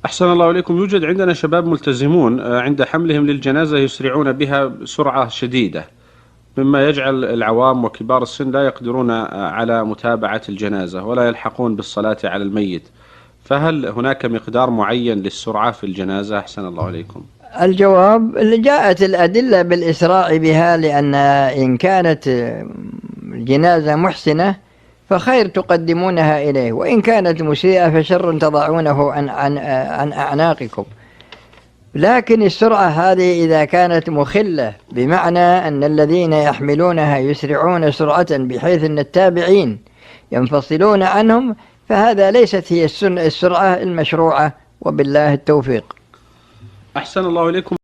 أحسن الله إليكم. يوجد عندنا شباب ملتزمون عند حملهم للجنازة يسرعون بها بسرعة شديدة، مما يجعل العوام وكبار السن لا يقدرون على متابعة الجنازة ولا يلحقون بالصلاة على الميت، فهل هناك مقدار معين للسرعة في الجنازة؟ أحسن الله إليكم. الجواب اللي جاءت الأدلة بالإسراع بها، لأن إن كانت الجنازة محسنة فخير تقدمونها إليه، وإن كانت مسيئة فشر تضعونه عن أعناقكم. لكن السرعة هذه إذا كانت مخلة، بمعنى أن الذين يحملونها يسرعون سرعة بحيث أن التابعين ينفصلون عنهم، فهذا ليست هي السرعة المشروعة، وبالله التوفيق. أحسن الله إليكم.